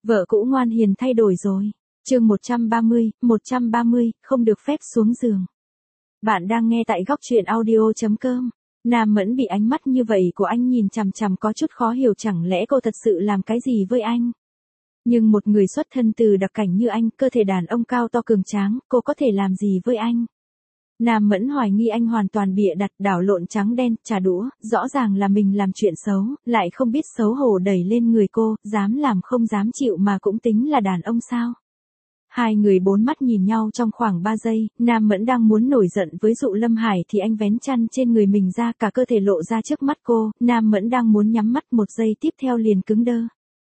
Vợ cũ ngoan hiền thay đổi rồi. Chương 130, không được phép xuống giường. Bạn đang nghe tại góc truyện audio.com. Nam Mẫn bị ánh mắt như vậy của anh nhìn chằm chằm có chút khó hiểu, chẳng lẽ cô thật sự làm cái gì với anh? Nhưng một người xuất thân từ đặc cảnh như anh, cơ thể đàn ông cao to cường tráng, cô có thể làm gì với anh? Nam Mẫn hoài nghi anh hoàn toàn bịa đặt, đảo lộn trắng đen, trả đũa, rõ ràng là mình làm chuyện xấu, lại không biết xấu hổ đẩy lên người cô, dám làm không dám chịu mà cũng tính là đàn ông sao? Hai người bốn mắt nhìn nhau trong khoảng 3 giây, Nam Mẫn đang muốn nổi giận với Dụ Lâm Hải thì anh vén chăn trên người mình ra, cả cơ thể lộ ra trước mắt cô, Nam Mẫn đang muốn nhắm mắt, một giây tiếp theo liền cứng đơ.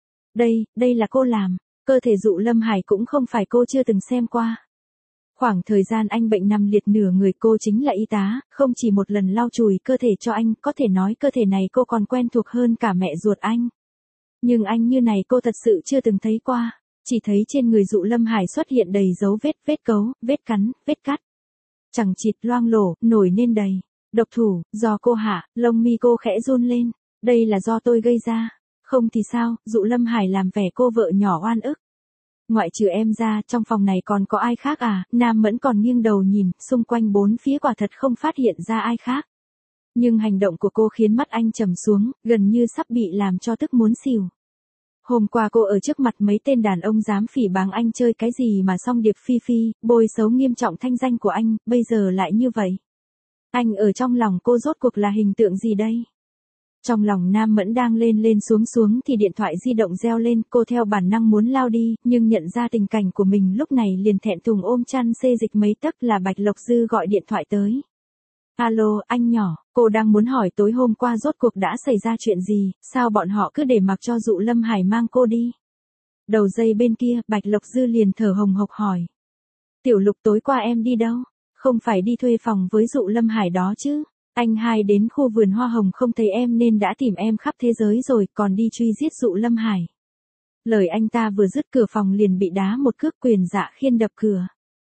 Đây là cô làm, cơ thể Dụ Lâm Hải cũng không phải cô chưa từng xem qua. Khoảng thời gian anh bệnh nằm liệt nửa người, cô chính là y tá, không chỉ một lần lau chùi cơ thể cho anh, có thể nói cơ thể này cô còn quen thuộc hơn cả mẹ ruột anh. Nhưng anh như này cô thật sự chưa từng thấy qua, chỉ thấy trên người Dụ Lâm Hải xuất hiện đầy dấu vết, vết cấu, vết cắn, vết cắt. Chẳng chịt, loang lổ, nổi nên đầy. Độc thủ, do cô hạ, lông mi cô khẽ run lên. Đây là do tôi gây ra. Không thì sao? Dụ Lâm Hải làm vẻ cô vợ nhỏ oan ức. Ngoại trừ em ra, trong phòng này còn có ai khác à? Nam Mẫn còn nghiêng đầu nhìn, xung quanh bốn phía quả thật không phát hiện ra ai khác. Nhưng hành động của cô khiến mắt anh trầm xuống, gần như sắp bị làm cho tức muốn xỉu. Hôm qua cô ở trước mặt mấy tên đàn ông dám phỉ báng anh chơi cái gì mà song điệp phi phi, bôi xấu nghiêm trọng thanh danh của anh, bây giờ lại như vậy. Anh ở trong lòng cô rốt cuộc là hình tượng gì đây? Trong lòng Nam Mẫn đang lên lên xuống xuống thì điện thoại di động reo lên, cô theo bản năng muốn lao đi, nhưng nhận ra tình cảnh của mình lúc này liền thẹn thùng ôm chăn xê dịch mấy tấc, là Bạch Lộc Dư gọi điện thoại tới. Alo, anh nhỏ, cô đang muốn hỏi tối hôm qua rốt cuộc đã xảy ra chuyện gì, sao bọn họ cứ để mặc cho Dụ Lâm Hải mang cô đi? Đầu dây bên kia, Bạch Lộc Dư liền thở hồng hộc hỏi. Tiểu Lục, tối qua em đi đâu? Không phải đi thuê phòng với Dụ Lâm Hải đó chứ? Anh hai đến khu vườn hoa hồng không thấy em nên đã tìm em khắp thế giới rồi, còn đi truy giết Dụ Lâm Hải. Lời anh ta vừa dứt, cửa phòng liền bị đá một cước, Quyền Dạ Khiên đập cửa.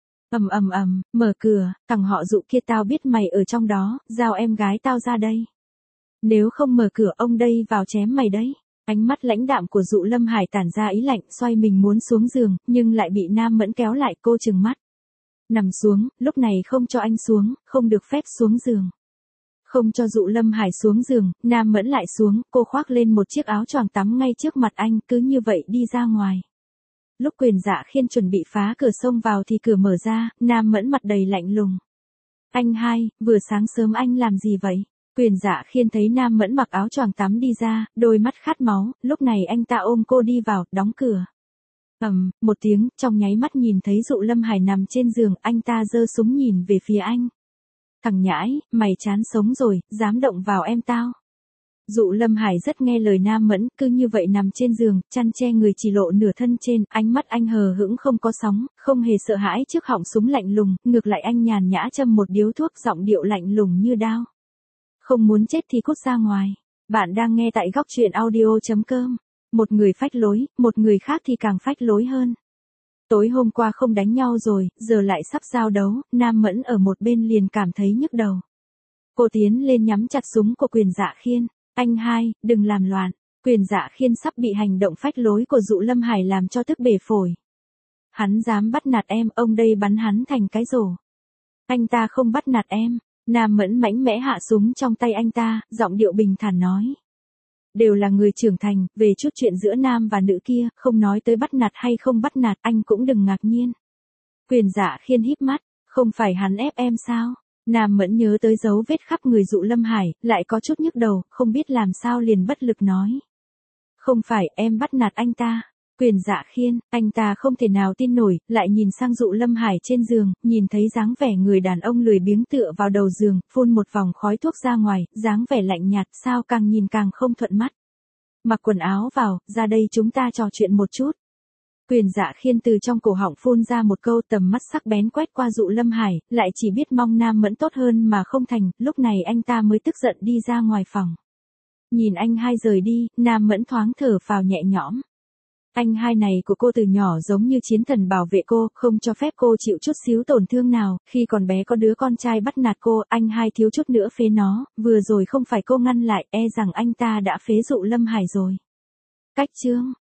Mở cửa, thằng họ Dụ kia, tao biết mày ở trong đó, giao em gái tao ra đây. Nếu không mở cửa ông đây vào chém mày đấy. Ánh mắt lãnh đạm của Dụ Lâm Hải tản ra ý lạnh, xoay mình muốn xuống giường, nhưng lại bị Nam Mẫn kéo lại, cô trừng mắt. Nằm xuống, lúc này không cho anh xuống, không được phép xuống giường. Không cho Dụ Lâm Hải xuống giường, Nam Mẫn lại xuống, cô khoác lên một chiếc áo choàng tắm ngay trước mặt anh, cứ như vậy đi ra ngoài. Lúc Quyền Dạ Khiên chuẩn bị phá cửa xông vào thì cửa mở ra, Nam Mẫn mặt đầy lạnh lùng. Anh hai, vừa sáng sớm anh làm gì vậy? Quyền Dạ Khiên thấy Nam Mẫn mặc áo choàng tắm đi ra, đôi mắt khát máu, lúc này anh ta ôm cô đi vào, đóng cửa. Một tiếng, trong nháy mắt nhìn thấy Dụ Lâm Hải nằm trên giường, anh ta giơ súng nhìn về phía anh. Thằng nhãi, mày chán sống rồi, dám động vào em tao. Dụ Lâm Hải rất nghe lời Nam Mẫn, cứ như vậy nằm trên giường, chăn che người chỉ lộ nửa thân trên, ánh mắt anh hờ hững không có sóng, không hề sợ hãi trước họng súng lạnh lùng, ngược lại anh nhàn nhã châm một điếu thuốc, giọng điệu lạnh lùng như đao. Không muốn chết thì cút ra ngoài. Bạn đang nghe tại góc truyện audio.com. Một người phách lối, một người khác thì càng phách lối hơn. Tối hôm qua không đánh nhau rồi, giờ lại sắp giao đấu, Nam Mẫn ở một bên liền cảm thấy nhức đầu. Cô tiến lên nhắm chặt súng của Quyền Dạ Khiên. Anh hai, đừng làm loạn. Quyền Dạ Khiên sắp bị hành động phách lối của Dụ Lâm Hải làm cho tức bể phổi. Hắn dám bắt nạt em, ông đây bắn hắn thành cái rổ. Anh ta không bắt nạt em. Nam Mẫn mạnh mẽ hạ súng trong tay anh ta, giọng điệu bình thản nói. Đều là người trưởng thành, về chút chuyện giữa nam và nữ kia, không nói tới bắt nạt hay không bắt nạt, anh cũng đừng ngạc nhiên. Quyền Dạ Khiên híp mắt, không phải hắn ép em sao? Nam Mẫn nhớ tới dấu vết khắp người Dụ Lâm Hải, lại có chút nhức đầu, không biết làm sao liền bất lực nói. Không phải em bắt nạt anh ta. Quyền Dạ Khiên, anh ta không thể nào tin nổi, lại nhìn sang Dụ Lâm Hải trên giường, nhìn thấy dáng vẻ người đàn ông lười biếng tựa vào đầu giường, phun một vòng khói thuốc ra ngoài, dáng vẻ lạnh nhạt, sao càng nhìn càng không thuận mắt. Mặc quần áo vào, ra đây chúng ta trò chuyện một chút. Quyền Dạ Khiên từ trong cổ họng phun ra một câu, tầm mắt sắc bén quét qua Dụ Lâm Hải, lại chỉ biết mong Nam Mẫn tốt hơn mà không thành, lúc này anh ta mới tức giận đi ra ngoài phòng. Nhìn anh hai rời đi, Nam Mẫn thoáng thở phào nhẹ nhõm. Anh hai này của cô từ nhỏ giống như chiến thần bảo vệ cô, không cho phép cô chịu chút xíu tổn thương nào, khi còn bé có đứa con trai bắt nạt cô, anh hai thiếu chút nữa phế nó, vừa rồi không phải cô ngăn lại, e rằng anh ta đã phế Dụ Lâm Hải rồi. Cách chương